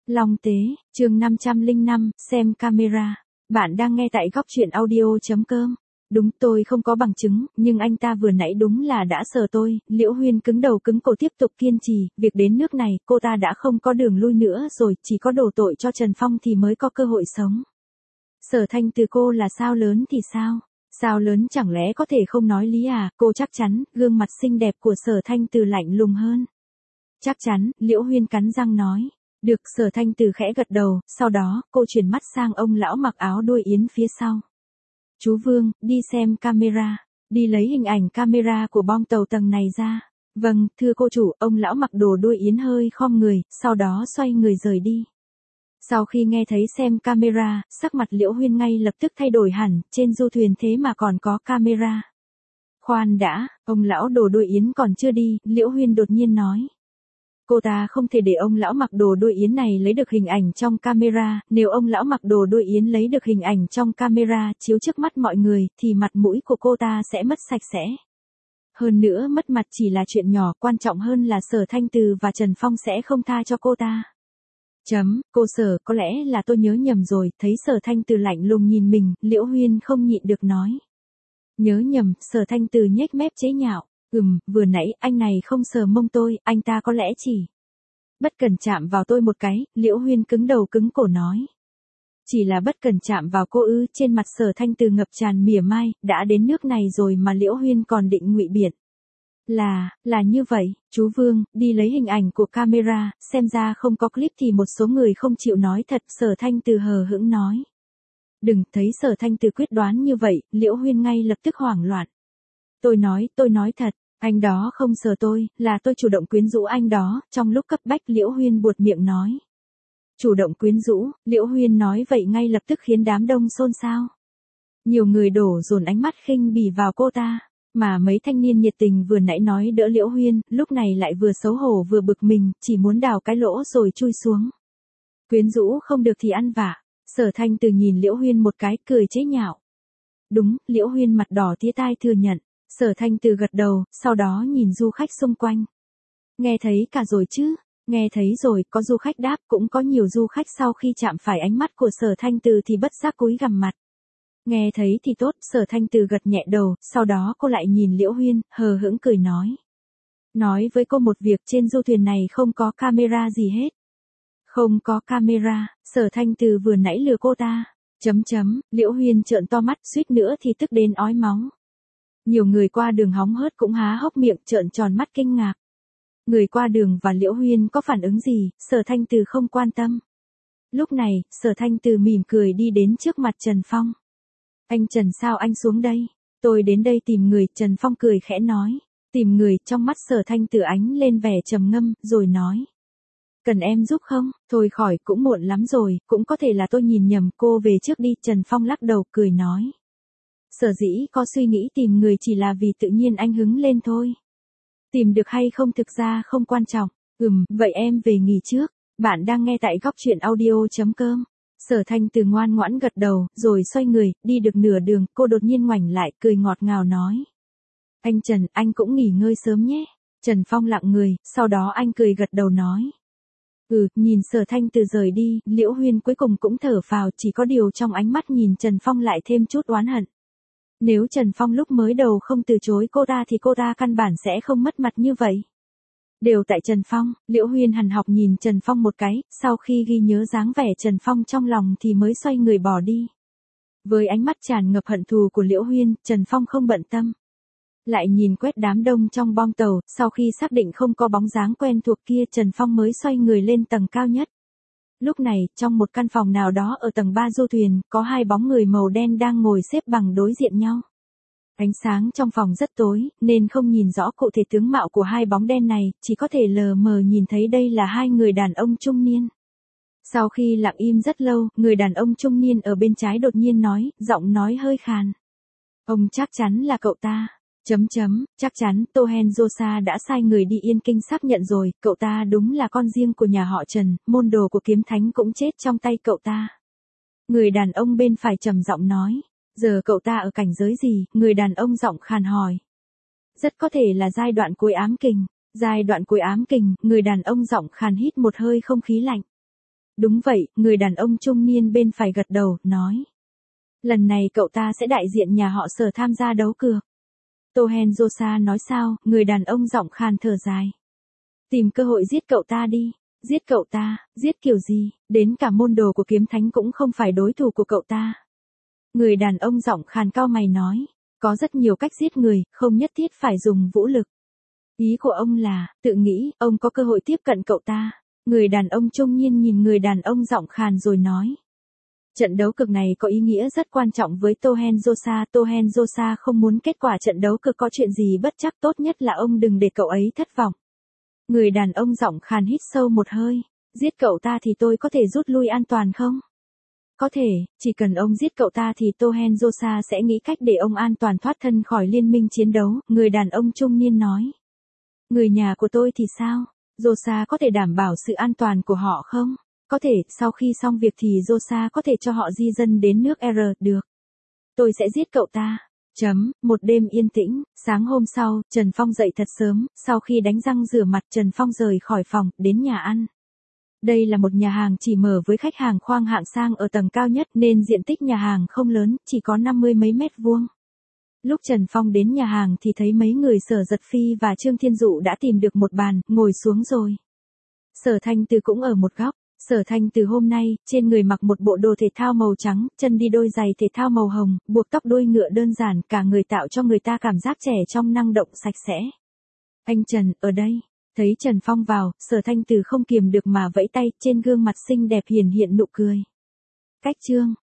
Long Tế, chương 505, xem camera. Bạn đang nghe tại góc truyện audio.com. Đúng, tôi không có bằng chứng, nhưng anh ta vừa nãy đúng là đã sờ tôi. Liễu Huyên cứng đầu cứng cổ tiếp tục kiên trì, việc đến nước này, cô ta đã không có đường lui nữa rồi, chỉ có đổ tội cho Trần Phong thì mới có cơ hội sống. Sở Thanh Từ cô là sao lớn thì sao? Sao lớn chẳng lẽ có thể không nói lý à? Cô chắc chắn, gương mặt xinh đẹp của Sở Thanh Từ lạnh lùng hơn. Chắc chắn, Liễu Huyên cắn răng nói. Được, Sở Thanh Từ khẽ gật đầu, sau đó, cô chuyển mắt sang ông lão mặc áo đuôi yến phía sau. Chú Vương, đi xem camera, đi lấy hình ảnh camera của bom tàu tầng này ra. Vâng, thưa cô chủ, ông lão mặc đồ đuôi yến hơi khom người, sau đó xoay người rời đi. Sau khi nghe thấy xem camera, sắc mặt Liễu Huyên ngay lập tức thay đổi hẳn, trên du thuyền thế mà còn có camera. Khoan đã, ông lão đồ đuôi yến còn chưa đi, Liễu Huyên đột nhiên nói. Cô ta không thể để ông lão mặc đồ đuôi yến này lấy được hình ảnh trong camera, nếu ông lão mặc đồ đuôi yến lấy được hình ảnh trong camera chiếu trước mắt mọi người, thì mặt mũi của cô ta sẽ mất sạch sẽ. Hơn nữa mất mặt chỉ là chuyện nhỏ, quan trọng hơn là Sở Thanh Từ và Trần Phong sẽ không tha cho cô ta. Cô Sở, có lẽ là tôi nhớ nhầm rồi, thấy Sở Thanh Từ lạnh lùng nhìn mình, Liễu Huyên không nhịn được nói. Nhớ nhầm, Sở Thanh Từ nhếch mép chế nhạo. Vừa nãy anh này không sờ mông tôi, anh ta có lẽ chỉ bất cẩn chạm vào tôi một cái, Liễu Huyên cứng đầu cứng cổ nói. Chỉ là bất cẩn chạm vào cô ư? Trên mặt Sở Thanh Từ ngập tràn mỉa mai, đã đến nước này rồi mà Liễu Huyên còn định ngụy biện. Là như vậy, chú Vương, đi lấy hình ảnh của camera, xem ra không có clip thì một số người không chịu nói thật, Sở Thanh Từ hờ hững nói. Đừng, thấy Sở Thanh Từ quyết đoán như vậy, Liễu Huyên ngay lập tức hoảng loạn. Tôi nói thật, anh đó không sờ tôi, là tôi chủ động quyến rũ anh đó, trong lúc cấp bách Liễu Huyên buột miệng nói. Chủ động quyến rũ, Liễu Huyên nói vậy ngay lập tức khiến đám đông xôn xao. Nhiều người đổ dồn ánh mắt khinh bỉ vào cô ta, mà mấy thanh niên nhiệt tình vừa nãy nói đỡ Liễu Huyên, lúc này lại vừa xấu hổ vừa bực mình, chỉ muốn đào cái lỗ rồi chui xuống. Quyến rũ không được thì ăn vạ, Sở Thanh Từ nhìn Liễu Huyên một cái, cười chế nhạo. Đúng, Liễu Huyên mặt đỏ tía tai thừa nhận. Sở Thanh Từ gật đầu, sau đó nhìn du khách xung quanh. Nghe thấy cả rồi chứ? Nghe thấy rồi, có du khách đáp, cũng có nhiều du khách sau khi chạm phải ánh mắt của Sở Thanh Từ thì bất giác cúi gằm mặt. Nghe thấy thì tốt, Sở Thanh Từ gật nhẹ đầu, sau đó cô lại nhìn Liễu Huyên, hờ hững cười nói. Nói với cô một việc, trên du thuyền này không có camera gì hết. Không có camera, Sở Thanh Từ vừa nãy lừa cô ta. Liễu Huyên trợn to mắt, suýt nữa thì tức đến ói máu. Nhiều người qua đường hóng hớt cũng há hốc miệng trợn tròn mắt kinh ngạc. Người qua đường và Liễu Huyên có phản ứng gì, Sở Thanh Từ không quan tâm. Lúc này, Sở Thanh Từ mỉm cười đi đến trước mặt Trần Phong. Anh Trần, sao anh xuống đây? Tôi đến đây tìm người, Trần Phong cười khẽ nói. Tìm người, trong mắt Sở Thanh Từ ánh lên vẻ trầm ngâm, rồi nói. Cần em giúp không? Thôi khỏi, cũng muộn lắm rồi, cũng có thể là tôi nhìn nhầm, cô về trước đi, Trần Phong lắc đầu cười nói. Sở dĩ có suy nghĩ tìm người chỉ là vì tự nhiên anh hứng lên thôi. Tìm được hay không thực ra không quan trọng. Vậy em về nghỉ trước. Bạn đang nghe tại góc truyện audio.com. Sở Thanh Từ ngoan ngoãn gật đầu, rồi xoay người, đi được nửa đường, cô đột nhiên ngoảnh lại, cười ngọt ngào nói. Anh Trần, anh cũng nghỉ ngơi sớm nhé. Trần Phong lặng người, sau đó anh cười gật đầu nói. Nhìn Sở Thanh Từ rời đi, Liễu Huyên cuối cùng cũng thở phào, chỉ có điều trong ánh mắt nhìn Trần Phong lại thêm chút oán hận. Nếu Trần Phong lúc mới đầu không từ chối cô ta thì cô ta căn bản sẽ không mất mặt như vậy. Đều tại Trần Phong, Liễu Huyên hằn học nhìn Trần Phong một cái, sau khi ghi nhớ dáng vẻ Trần Phong trong lòng thì mới xoay người bỏ đi. Với ánh mắt tràn ngập hận thù của Liễu Huyên, Trần Phong không bận tâm. Lại nhìn quét đám đông trong bong tàu, sau khi xác định không có bóng dáng quen thuộc kia, Trần Phong mới xoay người lên tầng cao nhất. Lúc này, trong một căn phòng nào đó ở tầng 3 du thuyền, có hai bóng người màu đen đang ngồi xếp bằng đối diện nhau. Ánh sáng trong phòng rất tối, nên không nhìn rõ cụ thể tướng mạo của hai bóng đen này, chỉ có thể lờ mờ nhìn thấy đây là hai người đàn ông trung niên. Sau khi lặng im rất lâu, người đàn ông trung niên ở bên trái đột nhiên nói, giọng nói hơi khàn. Ông chắc chắn là cậu ta. Chắc chắn, Tô-hen Josa đã sai người đi Yên Kinh xác nhận rồi, cậu ta đúng là con riêng của nhà họ Trần, môn đồ của kiếm thánh cũng chết trong tay cậu ta. Người đàn ông bên phải trầm giọng nói, giờ cậu ta ở cảnh giới gì, người đàn ông giọng khàn hỏi. Rất có thể là giai đoạn cuối ám kình, người đàn ông giọng khàn hít một hơi không khí lạnh. Đúng vậy, người đàn ông trung niên bên phải gật đầu, nói. Lần này cậu ta sẽ đại diện nhà họ Sở tham gia đấu cược. Tohenjosa nói sao, người đàn ông giọng khàn thở dài. Tìm cơ hội giết cậu ta đi. Giết cậu ta, giết kiểu gì, đến cả môn đồ của kiếm thánh cũng không phải đối thủ của cậu ta. Người đàn ông giọng khàn cau mày nói, có rất nhiều cách giết người, không nhất thiết phải dùng vũ lực. Ý của ông là, tự nghĩ, ông có cơ hội tiếp cận cậu ta. Người đàn ông trung niên nhìn người đàn ông giọng khàn rồi nói. Trận đấu cực này có ý nghĩa rất quan trọng với Tohenjosa. Tohenjosa không muốn kết quả trận đấu cực có chuyện gì bất chắc, tốt nhất là ông đừng để cậu ấy thất vọng. Người đàn ông giọng khàn hít sâu một hơi. Giết cậu ta thì tôi có thể rút lui an toàn không? Có thể, chỉ cần ông giết cậu ta thì Tohenjosa sẽ nghĩ cách để ông an toàn thoát thân khỏi liên minh chiến đấu, người đàn ông trung niên nói. Người nhà của tôi thì sao? Josa có thể đảm bảo sự an toàn của họ không? Có thể, sau khi xong việc thì Josa có thể cho họ di dân đến nước R, được. Tôi sẽ giết cậu ta. Một đêm yên tĩnh, sáng hôm sau, Trần Phong dậy thật sớm, sau khi đánh răng rửa mặt Trần Phong rời khỏi phòng, đến nhà ăn. Đây là một nhà hàng chỉ mở với khách hàng khoang hạng sang ở tầng cao nhất nên diện tích nhà hàng không lớn, chỉ có 50 mấy mét vuông. Lúc Trần Phong đến nhà hàng thì thấy mấy người Sở Giật Phi và Trương Thiên Dụ đã tìm được một bàn, ngồi xuống rồi. Sở Thanh Từ cũng ở một góc. Sở Thanh Từ hôm nay, trên người mặc một bộ đồ thể thao màu trắng, chân đi đôi giày thể thao màu hồng, buộc tóc đuôi ngựa đơn giản, cả người tạo cho người ta cảm giác trẻ trong, năng động, sạch sẽ. Anh Trần, ở đây. Thấy Trần Phong vào, Sở Thanh Từ không kiềm được mà vẫy tay, trên gương mặt xinh đẹp hiển hiện nụ cười. Cách Trương,